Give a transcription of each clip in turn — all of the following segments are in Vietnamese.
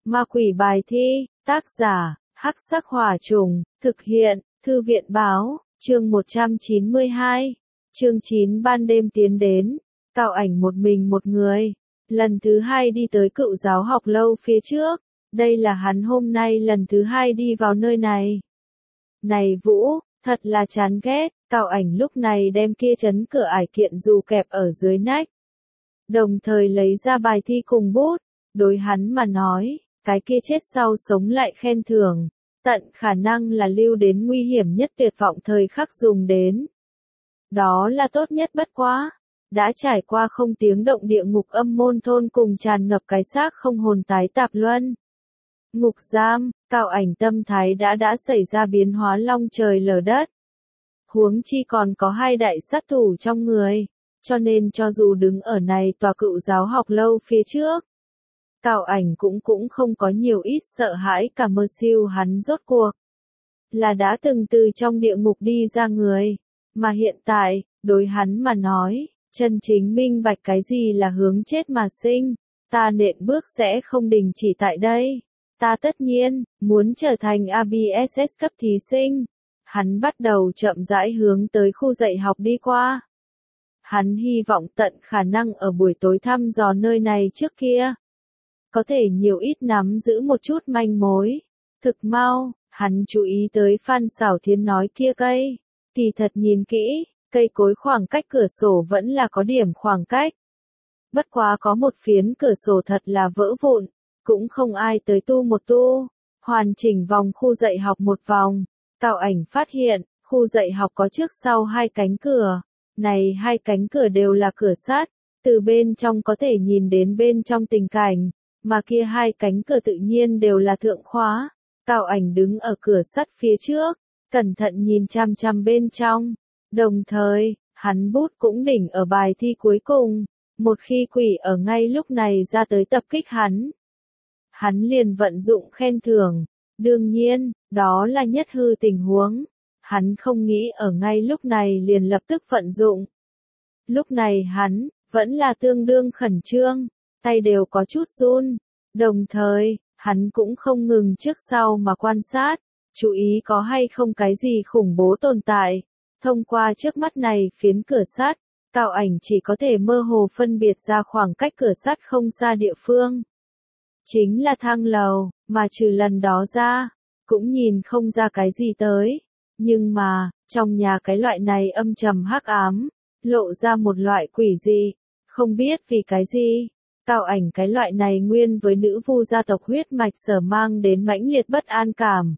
Ma quỷ bài thi, tác giả, Hắc Sắc Hỏa Trùng, thực hiện, Thư viện báo, chương 192, chương 9 ban đêm tiến đến, Cao Ảnh một mình một người, lần thứ hai đi tới Cựu Giáo học lâu phía trước, đây là hắn hôm nay lần thứ hai đi vào nơi này. Này Vũ, thật là chán ghét, Cao Ảnh lúc này đem kia chấn cửa ải kiện dù kẹp ở dưới nách. Đồng thời lấy ra bài thi cùng bút, đối hắn mà nói, cái kia chết sau sống lại khen thưởng, tận khả năng là lưu đến nguy hiểm nhất tuyệt vọng thời khắc dùng đến. Đó là tốt nhất bất quá, đã trải qua không tiếng động địa ngục âm môn thôn cùng tràn ngập cái xác không hồn tái tạp luân. Ngục giam, Cao Ảnh tâm thái đã xảy ra biến hóa long trời lở đất. Huống chi còn có hai đại sát thủ trong người, cho nên cho dù đứng ở này tòa Cựu Giáo học lâu phía trước, Cao Ảnh cũng không có nhiều ít sợ hãi cả mơ siêu hắn rốt cuộc. Là đã từng từ trong địa ngục đi ra người, mà hiện tại, đối hắn mà nói, chân chính minh bạch cái gì là hướng chết mà sinh, ta nện bước sẽ không đình chỉ tại đây. Ta tất nhiên, muốn trở thành ABSS cấp thí sinh. Hắn bắt đầu chậm rãi hướng tới khu dạy học đi qua. Hắn hy vọng tận khả năng ở buổi tối thăm dò nơi này trước kia. Có thể nhiều ít nắm giữ một chút manh mối. Thực mau, hắn chú ý tới Phan Xảo Thiến nói kia cây. Kỳ thật nhìn kỹ, cây cối khoảng cách cửa sổ vẫn là có điểm khoảng cách. Bất quá có một phiến cửa sổ thật là vỡ vụn, cũng không ai tới tu một tu. Hoàn chỉnh vòng khu dạy học một vòng. Cao Ảnh phát hiện, khu dạy học có trước sau hai cánh cửa. Này hai cánh cửa đều là cửa sắt, từ bên trong có thể nhìn đến bên trong tình cảnh, mà kia hai cánh cửa tự nhiên đều là thượng khóa. Cao Ảnh đứng ở cửa sắt phía trước, cẩn thận nhìn chăm chăm bên trong. Đồng thời, hắn bút cũng đỉnh ở bài thi cuối cùng, một khi quỷ ở ngay lúc này ra tới tập kích hắn. Hắn liền vận dụng khen thưởng. Đương nhiên, đó là nhất hư tình huống. Hắn không nghĩ ở ngay lúc này liền lập tức vận dụng. Lúc này hắn, vẫn là tương đương khẩn trương, tay đều có chút run. Đồng thời, hắn cũng không ngừng trước sau mà quan sát, chú ý có hay không cái gì khủng bố tồn tại. Thông qua trước mắt này phiến cửa sắt, Cao Ảnh chỉ có thể mơ hồ phân biệt ra khoảng cách cửa sắt không xa địa phương. Chính là thang lầu, mà trừ lần đó ra, cũng nhìn không ra cái gì tới. Nhưng mà, trong nhà cái loại này âm trầm hắc ám, lộ ra một loại quỷ dị, không biết vì cái gì. Cao Ảnh cái loại này nguyên với nữ vu gia tộc huyết mạch sở mang đến mãnh liệt bất an cảm.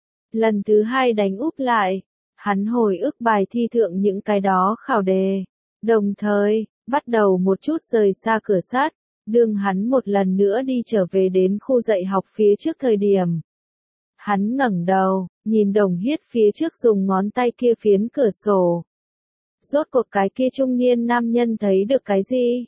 Lần thứ hai đánh úp lại, hắn hồi ức bài thi thượng những cái đó khảo đề, đồng thời, bắt đầu một chút rời xa cửa sắt. Đương hắn một lần nữa đi trở về đến khu dạy học phía trước thời điểm. Hắn ngẩng đầu, nhìn Đồng Hiết phía trước dùng ngón tay kia phiến cửa sổ. Rốt cuộc cái kia trung niên nam nhân thấy được cái gì?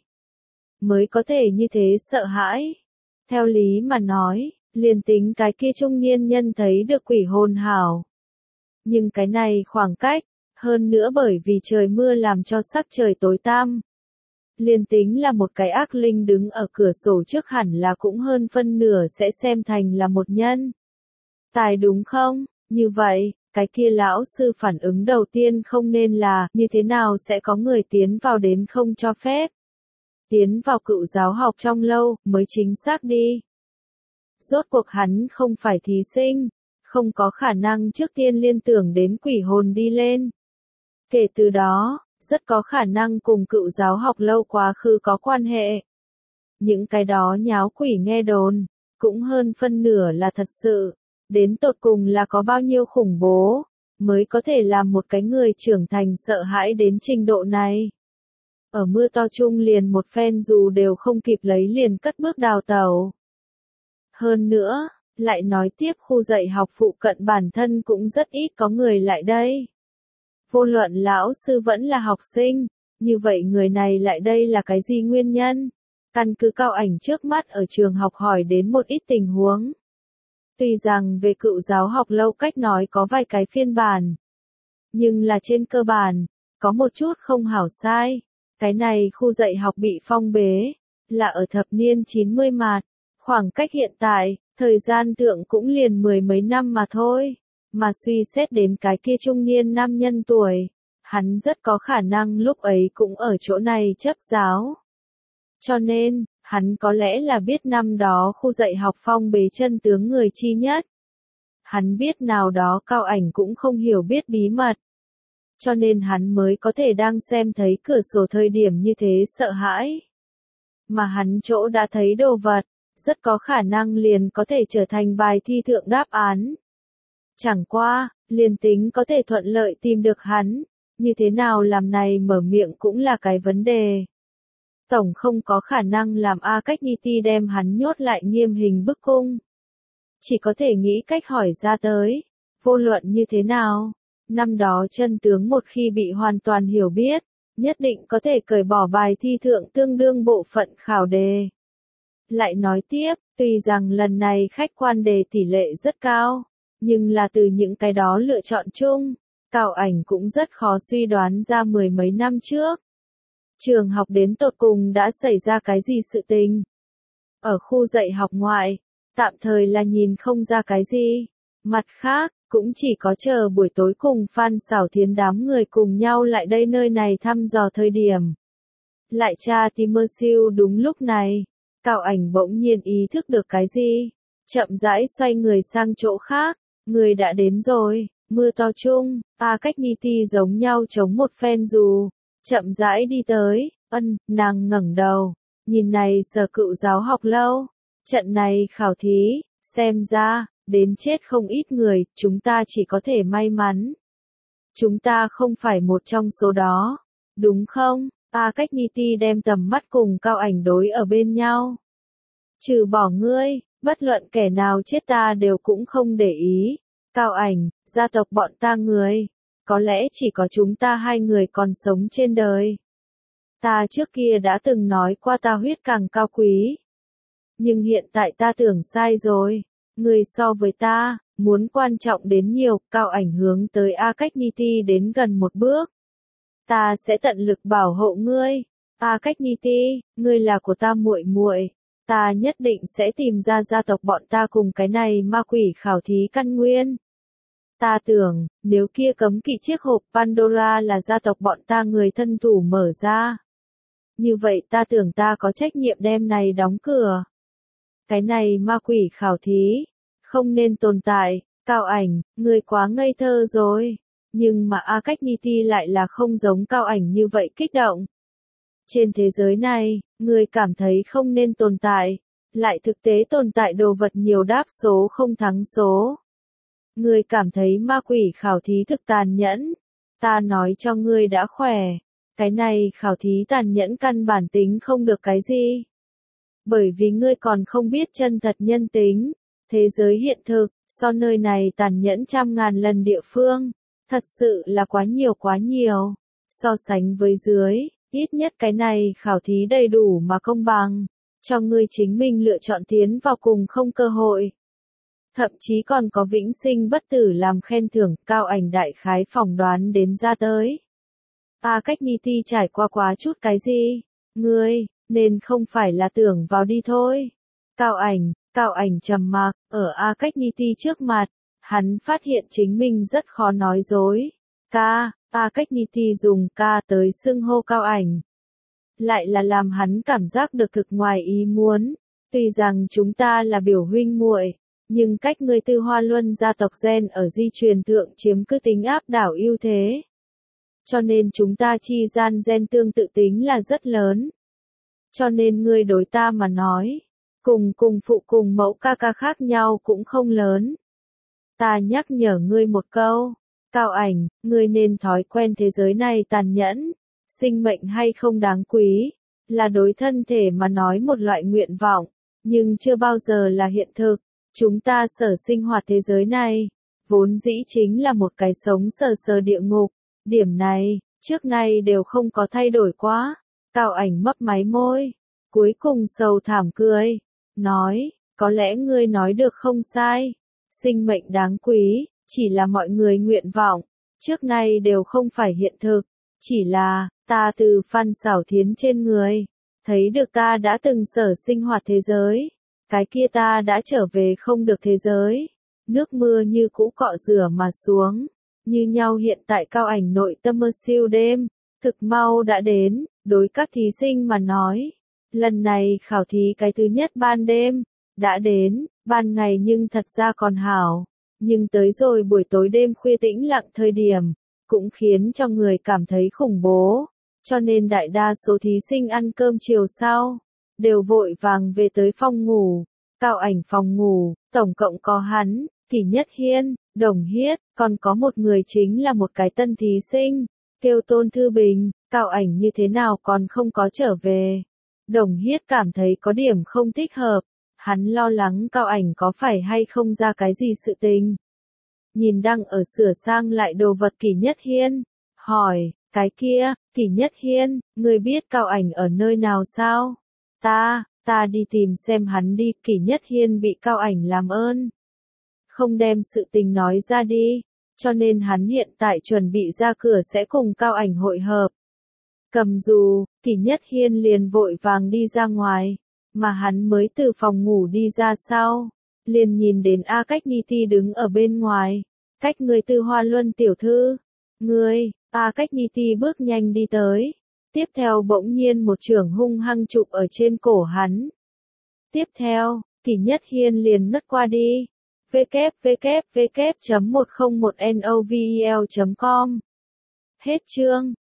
Mới có thể như thế sợ hãi. Theo lý mà nói, liền tính cái kia trung niên nhân thấy được quỷ hồn hảo. Nhưng cái này khoảng cách, hơn nữa bởi vì trời mưa làm cho sắc trời tối tăm. Liên tính là một cái ác linh đứng ở cửa sổ trước hẳn là cũng hơn phân nửa sẽ xem thành là một nhân. Tài đúng không? Như vậy, cái kia lão sư phản ứng đầu tiên không nên là như thế nào sẽ có người tiến vào đến không cho phép. Tiến vào Cựu Giáo học trong lâu mới chính xác đi. Rốt cuộc hắn không phải thí sinh, không có khả năng trước tiên liên tưởng đến quỷ hồn đi lên. Kể từ đó, rất có khả năng cùng Cựu Giáo học lâu quá khứ có quan hệ. Những cái đó nháo quỷ nghe đồn, cũng hơn phân nửa là thật sự, đến tột cùng là có bao nhiêu khủng bố, mới có thể làm một cái người trưởng thành sợ hãi đến trình độ này. Ở mưa to chung liền một phen dù đều không kịp lấy liền cất bước đào tẩu. Hơn nữa, lại nói tiếp khu dạy học phụ cận bản thân cũng rất ít có người lại đây. Vô luận lão sư vẫn là học sinh, như vậy người này lại đây là cái gì nguyên nhân? Căn cứ Cao Ảnh trước mắt ở trường học hỏi đến một ít tình huống. Tuy rằng về Cựu Giáo học lâu cách nói có vài cái phiên bản, nhưng là trên cơ bản, có một chút không hảo sai. Cái này khu dạy học bị phong bế, là ở thập niên 90 mạt, khoảng cách hiện tại, Thời gian thượng cũng liền 10 mấy năm mà thôi. Mà suy xét đến cái kia trung niên nam nhân tuổi, hắn rất có khả năng lúc ấy cũng ở chỗ này chấp giáo. Cho nên, hắn có lẽ là biết năm đó khu dạy học phong bế chân tướng người chi nhất. Hắn biết nào đó Cao Ảnh cũng không hiểu biết bí mật. Cho nên hắn mới có thể đang xem thấy cửa sổ thời điểm như thế sợ hãi. Mà hắn chỗ đã thấy đồ vật, rất có khả năng liền có thể trở thành bài thi thượng đáp án. Chẳng qua, liền tính có thể thuận lợi tìm được hắn, như thế nào làm này mở miệng cũng là cái vấn đề. Tổng không có khả năng làm A Cách Ni Ti đem hắn nhốt lại nghiêm hình bức cung. Chỉ có thể nghĩ cách hỏi ra tới, vô luận như thế nào. Năm đó chân tướng một khi bị hoàn toàn hiểu biết, nhất định có thể cởi bỏ bài thi thượng tương đương bộ phận khảo đề. Lại nói tiếp, tuy rằng lần này khách quan đề tỷ lệ rất cao, nhưng là từ những cái đó lựa chọn chung, Cao Ảnh cũng rất khó suy đoán ra 10 mấy năm trước. Trường học đến tột cùng đã xảy ra cái gì sự tình. Ở khu dạy học ngoại, tạm thời là nhìn không ra cái gì. Mặt khác, cũng chỉ có chờ buổi tối cùng Phan Xảo Thiến đám người cùng nhau lại đây nơi này thăm dò thời điểm. Lại tra Timmersill đúng lúc này, Cao Ảnh bỗng nhiên ý thức được cái gì. Chậm rãi xoay người sang chỗ khác, người đã đến rồi, mưa to chung, A Cách Ni Ti giống nhau chống một phen dù. Chậm rãi đi tới, nàng ngẩng đầu, nhìn này Sở Cựu giáo học lâu, trận này khảo thí, xem ra, đến chết không ít người, chúng ta chỉ có thể may mắn. Chúng ta không phải một trong số đó, đúng không? A Cách Ni Ti đem tầm mắt cùng Cao Ảnh đối ở bên nhau. Trừ bỏ ngươi, bất luận kẻ nào chết ta đều cũng không để ý. Cao Ảnh, gia tộc bọn ta người. Có lẽ chỉ có chúng ta hai người còn sống trên đời. Ta trước kia đã từng nói qua ta huyết càng cao quý. Nhưng hiện tại ta tưởng sai rồi. Người so với ta, muốn quan trọng đến nhiều, Cao Ảnh hướng tới A Cách Ni Ti đến gần một bước. Ta sẽ tận lực bảo hộ ngươi. A Cách Ni Ti, ngươi là của ta muội muội. Ta nhất định sẽ tìm ra gia tộc bọn ta cùng cái này ma quỷ khảo thí căn nguyên. Ta tưởng, nếu kia cấm kỵ chiếc hộp Pandora là gia tộc bọn ta người thân thủ mở ra. Như vậy ta tưởng ta có trách nhiệm đem này đóng cửa. Cái này ma quỷ khảo thí, không nên tồn tại. Cao Ảnh, người quá ngây thơ rồi. Nhưng mà A Cách Ni Ti lại là không giống Cao Ảnh như vậy kích động. Trên thế giới này, người cảm thấy không nên tồn tại, lại thực tế tồn tại đồ vật nhiều đáp số không thắng số. Ngươi cảm thấy ma quỷ khảo thí thực tàn nhẫn. Ta nói cho ngươi đã khỏe. Cái này khảo thí tàn nhẫn căn bản tính không được cái gì. Bởi vì ngươi còn không biết chân thật nhân tính. Thế giới hiện thực, so nơi này tàn nhẫn trăm ngàn lần địa phương. Thật sự là quá nhiều. So sánh với dưới, ít nhất cái này khảo thí đầy đủ mà công bằng. Cho ngươi chính mình lựa chọn tiến vào cùng không cơ hội. Thậm chí còn có vĩnh sinh bất tử làm khen thưởng, Cao Ảnh đại khái phỏng đoán đến ra tới. A Cách Ni Ti trải qua quá chút cái gì? Ngươi, nên không phải là tưởng vào đi thôi. Cao Ảnh trầm mặc, ở A Cách Ni Ti trước mặt, hắn phát hiện chính mình rất khó nói dối. A Cách Ni Ti dùng ca tới xưng hô Cao Ảnh. Lại là làm hắn cảm giác được thực ngoài ý muốn. Tuy rằng chúng ta là biểu huynh muội, nhưng cách ngươi Tư Hoa Luân gia tộc gen ở di truyền thượng chiếm cứ tính áp đảo ưu thế. Cho nên chúng ta chi gian gen tương tự tính là rất lớn. Cho nên ngươi đối ta mà nói, cùng phụ cùng mẫu ca ca khác nhau cũng không lớn. Ta nhắc nhở ngươi một câu, Cao Ảnh, ngươi nên thói quen thế giới này tàn nhẫn, sinh mệnh hay không đáng quý, là đối thân thể mà nói một loại nguyện vọng, nhưng chưa bao giờ là hiện thực. Chúng ta sở sinh hoạt thế giới này, vốn dĩ chính là một cái sống sờ địa ngục, điểm này, trước nay đều không có thay đổi quá. Cao Ảnh mấp máy môi, cuối cùng sầu thảm cười, nói, có lẽ ngươi nói được không sai, sinh mệnh đáng quý, chỉ là mọi người nguyện vọng, trước nay đều không phải hiện thực, chỉ là, ta từ Phan Xảo Thiến trên người, thấy được ta đã từng sở sinh hoạt thế giới. cái kia ta đã trở về không được thế giới. Nước mưa như cũ cọ rửa mà xuống, như nhau hiện tại cao ảnh nội tâm mơ siêu đêm, thực mau đã đến, đối các thí sinh mà nói. Lần này khảo thí cái thứ nhất ban đêm, đã đến, ban ngày nhưng thật ra còn hảo, nhưng tới rồi buổi tối đêm khuya tĩnh lặng thời điểm, cũng khiến cho người cảm thấy khủng bố, cho nên đại đa số thí sinh ăn cơm chiều sau, đều vội vàng về tới phòng ngủ. Cao ảnh phòng ngủ, tổng cộng có hắn, Kỷ Nhất Hiên, Đồng Hiết, còn có một người chính là một cái tân thí sinh, kêu Tôn Thư Bình. Cao ảnh như thế nào còn không có trở về. Đồng Hiết cảm thấy có điểm không thích hợp, hắn lo lắng Cao ảnh có phải hay không ra cái gì sự tình. Nhìn đang ở sửa sang lại đồ vật Kỷ Nhất Hiên, hỏi, cái kia, Kỷ Nhất Hiên, người biết Cao ảnh ở nơi nào sao? Ta đi tìm xem hắn đi. Kỷ Nhất Hiên bị Cao ảnh làm ơn, không đem sự tình nói ra đi, cho nên hắn hiện tại chuẩn bị ra cửa sẽ cùng Cao ảnh hội hợp. Cầm dù, Kỷ Nhất Hiên liền vội vàng đi ra ngoài, mà hắn mới từ phòng ngủ đi ra sau, liền nhìn đến A Cách Ni Ti đứng ở bên ngoài. Cách người Tư Hoa Luân tiểu thư, ngươi. A Cách Ni Ti bước nhanh đi tới, tiếp theo bỗng nhiên một chưởng hung hăng chụp ở trên cổ hắn. Tiếp theo, Kỷ Nhất Hiên liền ngất qua đi. www.101novel.com. Hết chương.